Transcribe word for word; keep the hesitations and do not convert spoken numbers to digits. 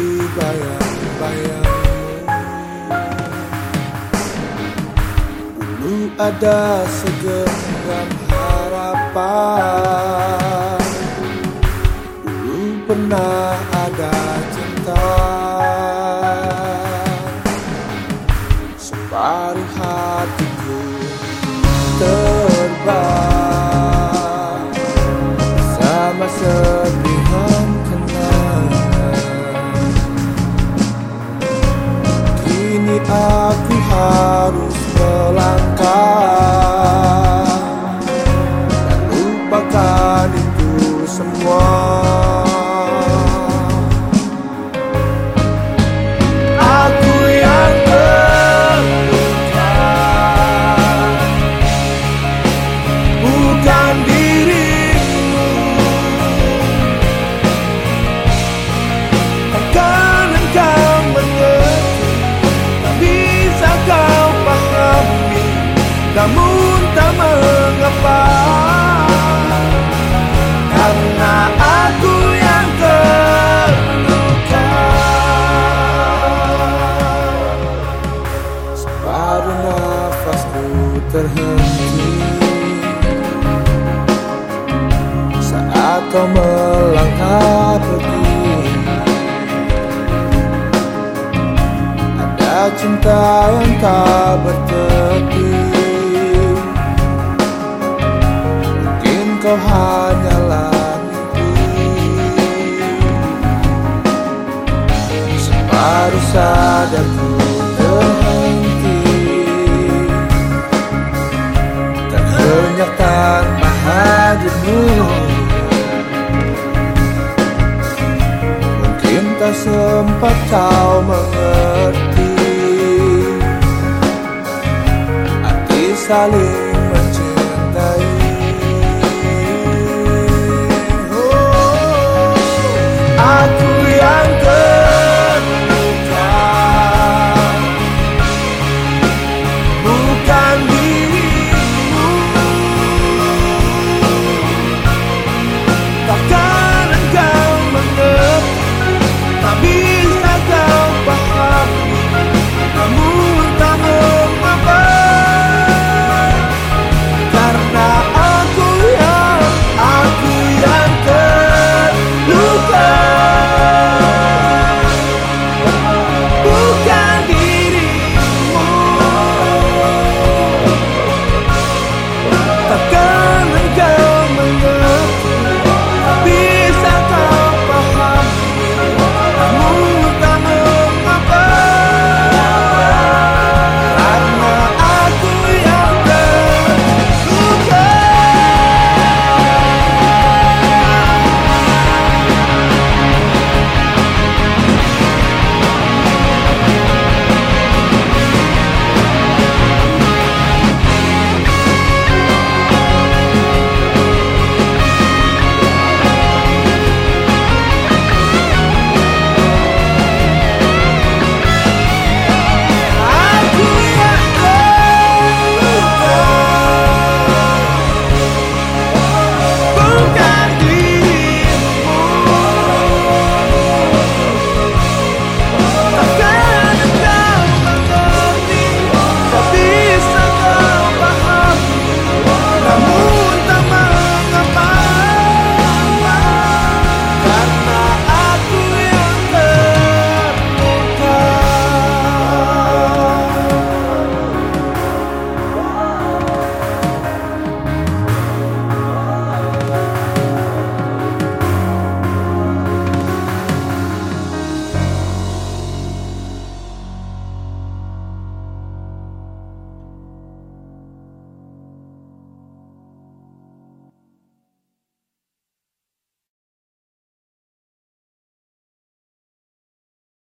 bayang-bayangmu. Dulu ada segenggam harapan, dulu pernah ada cinta. Separuh hatiku terbang bersama serpihan kenangan. Kini aku harus melangkah dan lupakan itu semua. Aku yang terluka, bukan dirimu. Takkan engkau mengerti, tak bisa kau pahami, namun tak mengapa, karena aku yang terluka. Separuh nafasku terhenti saat kau melangkah pergi. Ada cinta yang tak bertepi, mungkin kau hanyalah mimpi. Separuh sadarku terhenti, terhenyak tanpa hadirmu. Mungkin tak sempat kau mengerti arti saling mencintai. Oh, aku yang